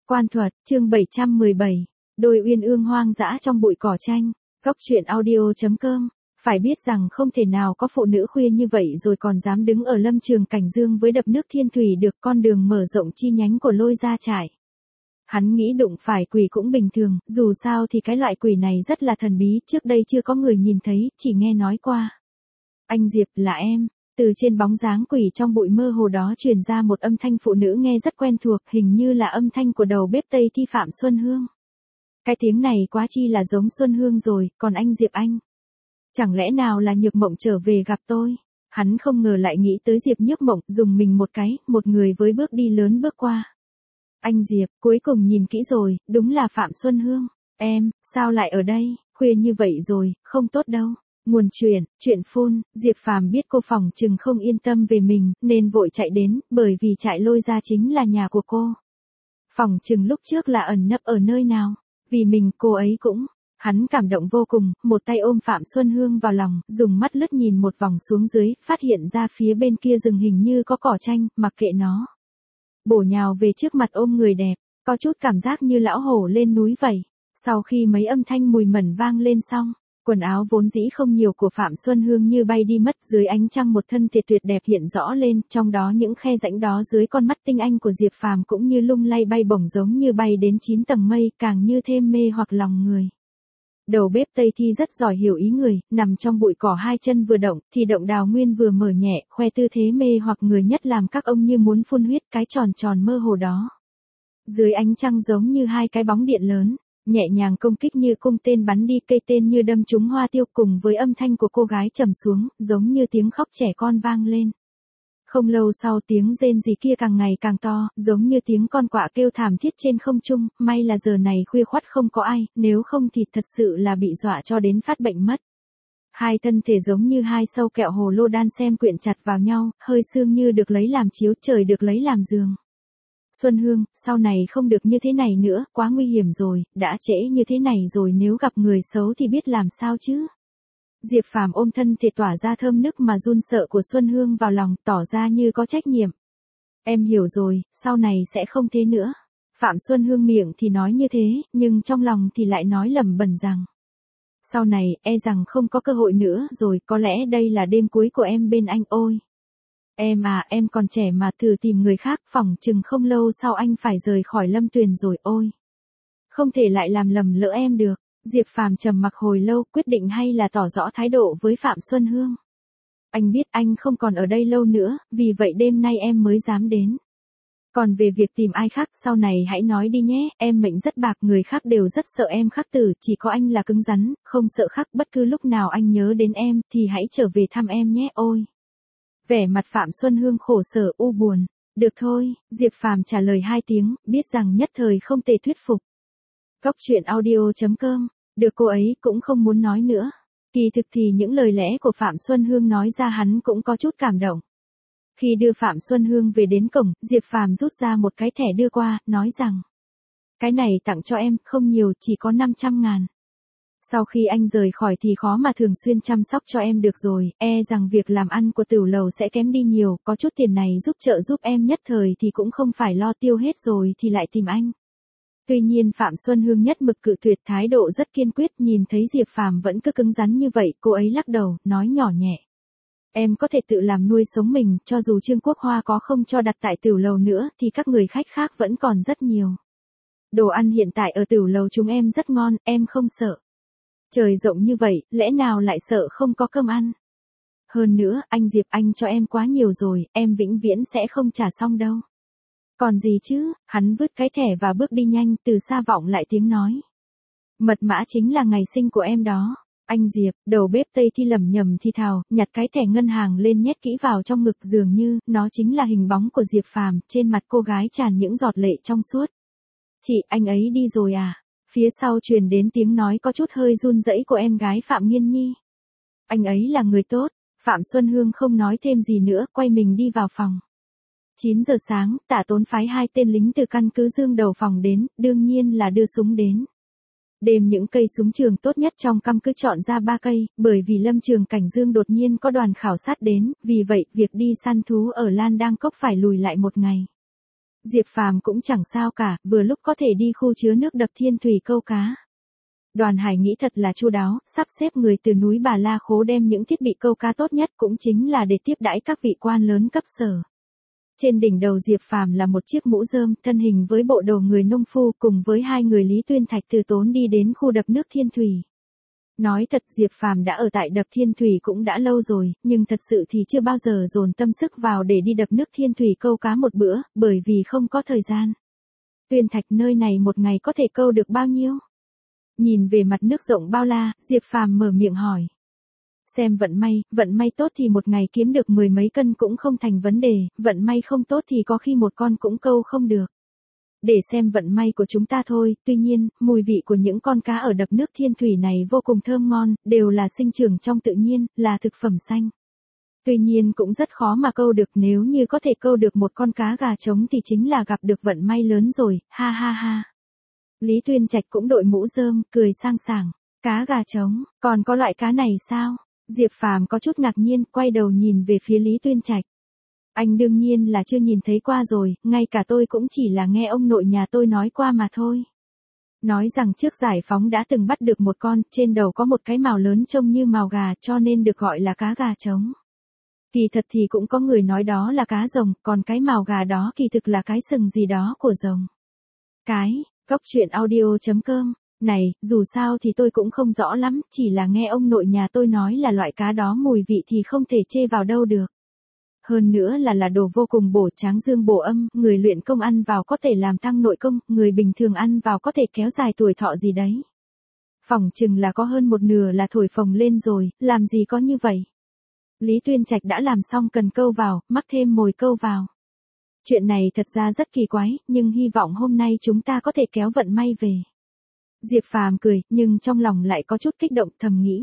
Quan thuật, chương 717. Đôi uyên ương hoang dã trong bụi cỏ tranh. Góc truyện audio.com. Phải biết rằng không thể nào có phụ nữ khuya như vậy rồi còn dám đứng ở lâm trường Cảnh Dương với đập nước Thiên Thủy được, con đường mở rộng chi nhánh của Lôi Gia Trại. Hắn nghĩ đụng phải quỷ cũng bình thường, dù sao thì cái loại quỷ này rất là thần bí, trước đây chưa có người nhìn thấy, chỉ nghe nói qua. Anh Diệp, là em. Từ trên bóng dáng quỷ trong bụi mơ hồ đó truyền ra một âm thanh phụ nữ nghe rất quen thuộc, hình như là âm thanh của đầu bếp Tây Thi Phạm Xuân Hương. Cái tiếng này quá chi là giống Xuân Hương rồi, còn anh Diệp anh. Chẳng lẽ nào là Nhược Mộng trở về gặp tôi? Hắn không ngờ lại nghĩ tới Diệp Nhược Mộng, dùng mình một cái, một người với bước đi lớn bước qua. Anh Diệp, cuối cùng nhìn kỹ rồi, đúng là Phạm Xuân Hương. Em, sao lại ở đây, khuya như vậy rồi, không tốt đâu. Nguồn chuyện phun, Diệp Phàm biết cô phòng trừng không yên tâm về mình, nên vội chạy đến, bởi vì trại Lôi Gia chính là nhà của cô. Phòng trừng lúc trước là ẩn nấp ở nơi nào, vì mình cô ấy cũng. Hắn cảm động vô cùng, một tay ôm Phạm Xuân Hương vào lòng, dùng mắt lướt nhìn một vòng xuống dưới, phát hiện ra phía bên kia rừng hình như có cỏ tranh, mặc kệ nó. Bổ nhào về trước mặt ôm người đẹp, có chút cảm giác như lão hổ lên núi vậy. Sau khi mấy âm thanh mùi mẩn vang lên xong, quần áo vốn dĩ không nhiều của Phạm Xuân Hương như bay đi mất, dưới ánh trăng một thân thể tuyệt đẹp hiện rõ lên, trong đó những khe rãnh đó dưới con mắt tinh anh của Diệp Phàm cũng như lung lay bay bổng giống như bay đến 9 tầng mây, càng như thêm mê hoặc lòng người. Đầu bếp Tây Thi rất giỏi hiểu ý người, nằm trong bụi cỏ hai chân vừa động, thì động đào nguyên vừa mở nhẹ, khoe tư thế mê hoặc người nhất làm các ông như muốn phun huyết, cái tròn tròn mơ hồ đó. Dưới ánh trăng giống như hai cái bóng điện lớn, nhẹ nhàng công kích như cung tên bắn đi, cây tên như đâm trúng hoa tiêu, cùng với âm thanh của cô gái trầm xuống, giống như tiếng khóc trẻ con vang lên. Không lâu sau tiếng rên rỉ kia càng ngày càng to, giống như tiếng con quạ kêu thảm thiết trên không trung, may là giờ này khuya khoắt không có ai, nếu không thì thật sự là bị dọa cho đến phát bệnh mất. Hai thân thể giống như hai sâu kẹo hồ lô đan xem quyện chặt vào nhau, hơi xương như được lấy làm chiếu, trời được lấy làm giường. Xuân Hương, sau này không được như thế này nữa, quá nguy hiểm rồi, đã trễ như thế này rồi, nếu gặp người xấu thì biết làm sao chứ. Diệp Phàm ôm thân thể tỏa ra thơm nức mà run sợ của Xuân Hương vào lòng, tỏ ra như có trách nhiệm. Em hiểu rồi, sau này sẽ không thế nữa. Phạm Xuân Hương miệng thì nói như thế, nhưng trong lòng thì lại nói lẩm bẩm rằng. Sau này, e rằng không có cơ hội nữa rồi, có lẽ đây là đêm cuối của em bên anh ôi. Em à, em còn trẻ mà, thử tìm người khác, phỏng chừng không lâu sau anh phải rời khỏi Lâm Tuyền rồi ôi. Không thể lại làm lầm lỡ em được. Diệp Phàm trầm mặc hồi lâu, quyết định hay là tỏ rõ thái độ với Phạm Xuân Hương. Anh biết anh không còn ở đây lâu nữa, vì vậy đêm nay em mới dám đến. Còn về việc tìm ai khác sau này hãy nói đi nhé, em mệnh rất bạc, người khác đều rất sợ em khắc tử, chỉ có anh là cứng rắn, không sợ khắc, bất cứ lúc nào anh nhớ đến em thì hãy trở về thăm em nhé ôi. Vẻ mặt Phạm Xuân Hương khổ sở u buồn. Được thôi, Diệp Phàm trả lời hai tiếng, biết rằng nhất thời không thể thuyết phục. Góc truyện audio.com. Được cô ấy cũng không muốn nói nữa. Kỳ thực thì những lời lẽ của Phạm Xuân Hương nói ra hắn cũng có chút cảm động. Khi đưa Phạm Xuân Hương về đến cổng, Diệp Phàm rút ra một cái thẻ đưa qua, nói rằng. Cái này tặng cho em, không nhiều, chỉ có 500.000. Sau khi anh rời khỏi thì khó mà thường xuyên chăm sóc cho em được rồi, e rằng việc làm ăn của Tửu Lầu sẽ kém đi nhiều, có chút tiền này giúp trợ giúp em nhất thời thì cũng không phải lo tiêu hết rồi thì lại tìm anh. Tuy nhiên Phạm Xuân Hương nhất mực cự tuyệt, thái độ rất kiên quyết, nhìn thấy Diệp Phàm vẫn cứ cứng rắn như vậy, cô ấy lắc đầu, nói nhỏ nhẹ. Em có thể tự làm nuôi sống mình, cho dù Trương Quốc Hoa có không cho đặt tại Tửu Lầu nữa thì các người khách khác vẫn còn rất nhiều. Đồ ăn hiện tại ở Tửu Lầu chúng em rất ngon, em không sợ. Trời rộng như vậy, lẽ nào lại sợ không có cơm ăn. Hơn nữa, anh Diệp anh cho em quá nhiều rồi, em vĩnh viễn sẽ không trả xong đâu. Còn gì chứ, hắn vứt cái thẻ và bước đi nhanh, từ xa vọng lại tiếng nói. Mật mã chính là ngày sinh của em đó. Anh Diệp, đầu bếp Tây Thi lẩm nhẩm thì thào, nhặt cái thẻ ngân hàng lên nhét kỹ vào trong ngực, dường như, nó chính là hình bóng của Diệp Phàm, trên mặt cô gái tràn những giọt lệ trong suốt. Chị, anh ấy đi rồi à? Phía sau truyền đến tiếng nói có chút hơi run rẩy của em gái Phạm Nghiên Nhi. Anh ấy là người tốt. Phạm Xuân Hương không nói thêm gì nữa, quay mình đi vào phòng. 9 giờ sáng, Tạ Tốn phái 2 tên lính từ căn cứ Dương Đầu phòng đến, đương nhiên là đưa súng đến. Đêm những cây súng trường tốt nhất trong căn cứ chọn ra 3 cây, bởi vì lâm trường Cảnh Dương đột nhiên có đoàn khảo sát đến, vì vậy việc đi săn thú ở Lan Đăng Cốc phải lùi lại một ngày. Diệp Phàm cũng chẳng sao cả, vừa lúc có thể đi khu chứa nước đập Thiên Thủy câu cá. Đoàn Hải nghĩ thật là chu đáo, sắp xếp người từ núi Bà La Khố đem những thiết bị câu cá tốt nhất cũng chính là để tiếp đãi các vị quan lớn cấp sở. Trên đỉnh đầu Diệp Phàm là một chiếc mũ rơm, thân hình với bộ đồ người nông phu cùng với hai người Lý Tuyên Thạch từ tốn đi đến khu đập nước Thiên Thủy. Nói thật Diệp Phàm đã ở tại đập Thiên Thủy cũng đã lâu rồi, nhưng thật sự thì chưa bao giờ dồn tâm sức vào để đi đập nước Thiên Thủy câu cá một bữa, bởi vì không có thời gian. Tuyên Thạch nơi này một ngày có thể câu được bao nhiêu? Nhìn về mặt nước rộng bao la, Diệp Phàm mở miệng hỏi. Xem vận may tốt thì một ngày kiếm được 10 mấy cân cũng không thành vấn đề, vận may không tốt thì có khi một con cũng câu không được. Để xem vận may của chúng ta thôi, tuy nhiên, mùi vị của những con cá ở đập nước Thiên Thủy này vô cùng thơm ngon, đều là sinh trưởng trong tự nhiên, là thực phẩm xanh. Tuy nhiên cũng rất khó mà câu được, nếu như có thể câu được một con cá gà trống thì chính là gặp được vận may lớn rồi, ha ha ha. Lý Tuyên Trạch cũng đội mũ rơm, cười sang sảng. Cá gà trống, còn có loại cá này sao? Diệp Phàm có chút ngạc nhiên, quay đầu nhìn về phía Lý Tuyên Trạch. Anh đương nhiên là chưa nhìn thấy qua rồi, ngay cả tôi cũng chỉ là nghe ông nội nhà tôi nói qua mà thôi. Nói rằng trước giải phóng đã từng bắt được một con, trên đầu có một cái mào lớn trông như mào gà cho nên được gọi là cá gà trống. Kỳ thật thì cũng có người nói đó là cá rồng, còn cái mào gà đó kỳ thực là cái sừng gì đó của rồng. Góc truyện audio.com. Này, dù sao thì tôi cũng không rõ lắm, chỉ là nghe ông nội nhà tôi nói là loại cá đó mùi vị thì không thể chê vào đâu được. Hơn nữa là đồ vô cùng bổ tráng dương bổ âm, người luyện công ăn vào có thể làm tăng nội công, người bình thường ăn vào có thể kéo dài tuổi thọ gì đấy. Phỏng chừng là có hơn một nửa là thổi phồng lên rồi, làm gì có như vậy. Lý Tuyên Trạch đã làm xong cần câu vào, mắc thêm mồi câu vào. Chuyện này thật ra rất kỳ quái, nhưng hy vọng hôm nay chúng ta có thể kéo vận may về. Diệp Phàm cười, nhưng trong lòng lại có chút kích động, thầm nghĩ.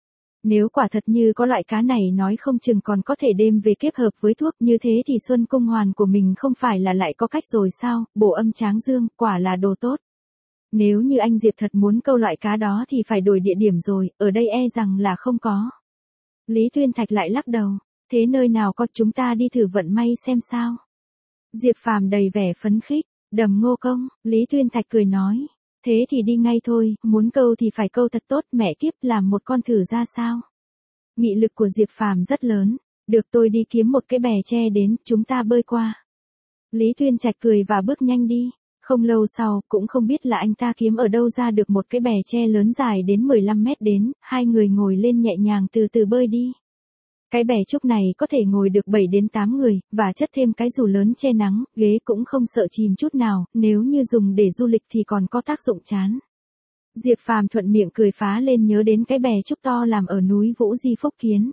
Nếu quả thật như có loại cá này nói không chừng còn có thể đem về kết hợp với thuốc, như thế thì Xuân Cung Hoàn của mình không phải là lại có cách rồi sao, bổ âm tráng dương, quả là đồ tốt. Nếu như anh Diệp thật muốn câu loại cá đó thì phải đổi địa điểm rồi, ở đây e rằng là không có. Lý Tuyên Thạch lại lắc đầu, thế nơi nào có, chúng ta đi thử vận may xem sao. Diệp Phàm đầy vẻ phấn khích, Đầm Ngô Công, Lý Tuyên Thạch cười nói. Thế thì đi ngay thôi, muốn câu thì phải câu thật tốt, mẹ kiếp, làm một con thử ra sao. Nghị lực của Diệp Phàm rất lớn, được, tôi đi kiếm một cái bè tre đến, chúng ta bơi qua. Lý Tuyên Trạch cười và bước nhanh đi, không lâu sau, cũng không biết là anh ta kiếm ở đâu ra được một cái bè tre lớn dài đến 15 mét đến, hai người ngồi lên nhẹ nhàng từ từ bơi đi. Cái bè trúc này có thể ngồi được 7 đến 8 người, và chất thêm cái dù lớn che nắng, ghế cũng không sợ chìm chút nào, nếu như dùng để du lịch thì còn có tác dụng chán. Diệp Phàm thuận miệng cười phá lên nhớ đến cái bè trúc to làm ở núi Vũ Di Phúc Kiến.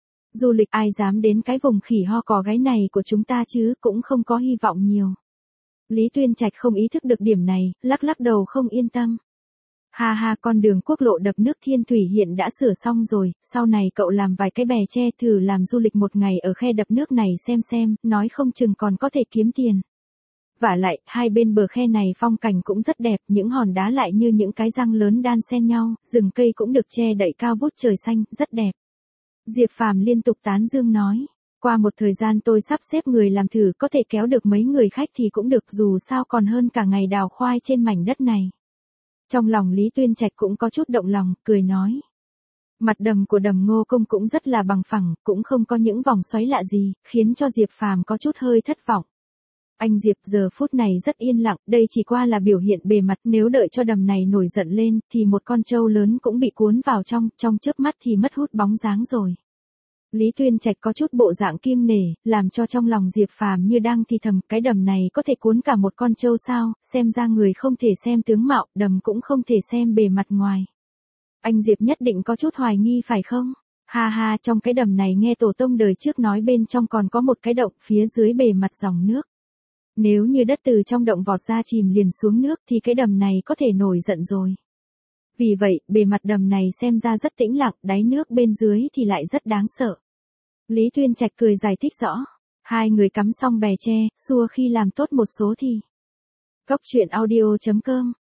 Du lịch ai dám đến cái vùng khỉ ho cò gáy này của chúng ta chứ, cũng không có hy vọng nhiều. Lý Tuyên Trạch không ý thức được điểm này, lắc lắc đầu không yên tâm. Ha ha, con đường quốc lộ đập nước Thiên Thủy hiện đã sửa xong rồi, sau này cậu làm vài cái bè tre thử làm du lịch một ngày ở khe đập nước này xem, nói không chừng còn có thể kiếm tiền. Vả lại, hai bên bờ khe này phong cảnh cũng rất đẹp, những hòn đá lại như những cái răng lớn đan xen nhau, rừng cây cũng được che đậy cao vút trời xanh, rất đẹp. Diệp Phàm liên tục tán dương nói, qua một thời gian tôi sắp xếp người làm thử, có thể kéo được mấy người khách thì cũng được, dù sao còn hơn cả ngày đào khoai trên mảnh đất này. Trong lòng Lý Tuyên Trạch cũng có chút động lòng, cười nói. Mặt đầm của Đầm Ngô Công cũng rất là bằng phẳng, cũng không có những vòng xoáy lạ gì, khiến cho Diệp Phàm có chút hơi thất vọng. Anh Diệp giờ phút này rất yên lặng, đây chỉ qua là biểu hiện bề mặt, nếu đợi cho đầm này nổi giận lên, thì một con trâu lớn cũng bị cuốn vào trong chớp mắt thì mất hút bóng dáng rồi. Lý Tuyên Trạch có chút bộ dạng kiêng nể, làm cho trong lòng Diệp Phàm như đang thì thầm, cái đầm này có thể cuốn cả một con trâu sao, xem ra người không thể xem tướng mạo, đầm cũng không thể xem bề mặt ngoài. Anh Diệp nhất định có chút hoài nghi phải không? Ha ha, trong cái đầm này nghe tổ tông đời trước nói bên trong còn có một cái động, phía dưới bề mặt dòng nước. Nếu như đất từ trong động vọt ra chìm liền xuống nước thì cái đầm này có thể nổi giận rồi. Vì vậy, bề mặt đầm này xem ra rất tĩnh lặng, đáy nước bên dưới thì lại rất đáng sợ. Lý Tuyên Trạch cười giải thích rõ. Hai người cắm xong bè tre, xua khi làm tốt một số thì. Góc truyện audio.com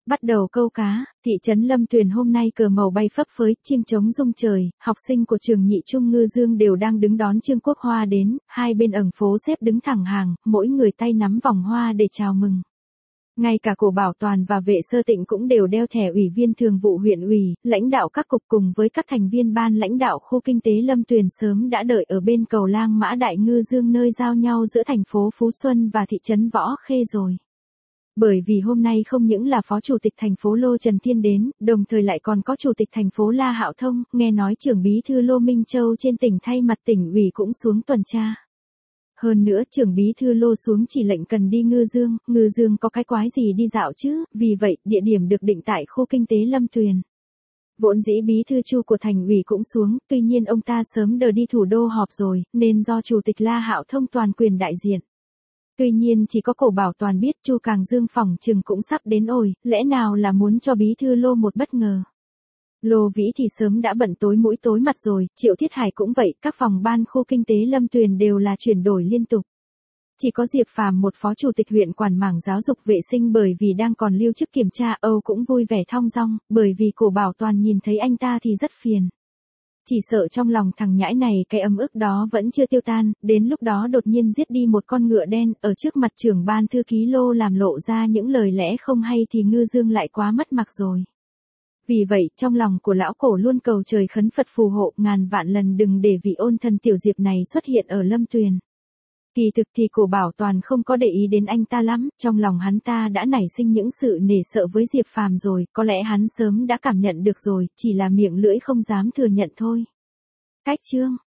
Bắt đầu câu cá, thị trấn Lâm Tuyền hôm nay cờ màu bay phấp phới, chiêng trống rung trời, học sinh của trường Nhị Trung Ngư Dương đều đang đứng đón Trương Quốc Hoa đến, hai bên ẩn phố xếp đứng thẳng hàng, mỗi người tay nắm vòng hoa để chào mừng. Ngay cả Cổ Bảo Toàn và Vệ Sơ Tịnh cũng đều đeo thẻ ủy viên thường vụ huyện ủy, lãnh đạo các cục cùng với các thành viên ban lãnh đạo khu kinh tế Lâm Tuyền sớm đã đợi ở bên cầu Lang Mã Đại Ngư Dương nơi giao nhau giữa thành phố Phú Xuân và thị trấn Võ Khê rồi. Bởi vì hôm nay không những là Phó Chủ tịch thành phố Lô Trần Thiên đến, đồng thời lại còn có Chủ tịch thành phố La Hạo Thông, nghe nói trưởng bí thư Lô Minh Châu trên tỉnh thay mặt tỉnh ủy cũng xuống tuần tra. Hơn nữa trưởng bí thư Lô xuống chỉ lệnh cần đi Ngư Dương có cái quái gì đi dạo chứ, vì vậy địa điểm được định tại khu kinh tế Lâm Tuyền. Vốn dĩ bí thư Chu của thành ủy cũng xuống, tuy nhiên ông ta sớm đờ đi thủ đô họp rồi, nên do Chủ tịch La Hạo Thông toàn quyền đại diện. Tuy nhiên chỉ có Cổ Bảo Toàn biết Chu Càng Dương phỏng chừng cũng sắp đến ồi, lẽ nào là muốn cho bí thư Lô một bất ngờ. Lô Vĩ thì sớm đã bận tối mũi tối mặt rồi, Triệu Thiết Hải cũng vậy, các phòng ban khu kinh tế Lâm Tuyền đều là chuyển đổi liên tục. Chỉ có Diệp Phàm một phó chủ tịch huyện quản mảng giáo dục vệ sinh bởi vì đang còn lưu chức kiểm tra Âu cũng vui vẻ thong dong, bởi vì Cổ Bảo Toàn nhìn thấy anh ta thì rất phiền. Chỉ sợ trong lòng thằng nhãi này cái ấm ức đó vẫn chưa tiêu tan, đến lúc đó đột nhiên giết đi một con ngựa đen, ở trước mặt trưởng ban thư ký Lô làm lộ ra những lời lẽ không hay thì Ngư Dương lại quá mất mặt rồi. Vì vậy, trong lòng của lão Cổ luôn cầu trời khấn Phật phù hộ ngàn vạn lần đừng để vị ôn thần tiểu Diệp này xuất hiện ở Lâm Tuyền. Kỳ thực thì Cổ Bảo Toàn không có để ý đến anh ta lắm, trong lòng hắn ta đã nảy sinh những sự nể sợ với Diệp Phàm rồi, có lẽ hắn sớm đã cảm nhận được rồi, chỉ là miệng lưỡi không dám thừa nhận thôi. Cách chương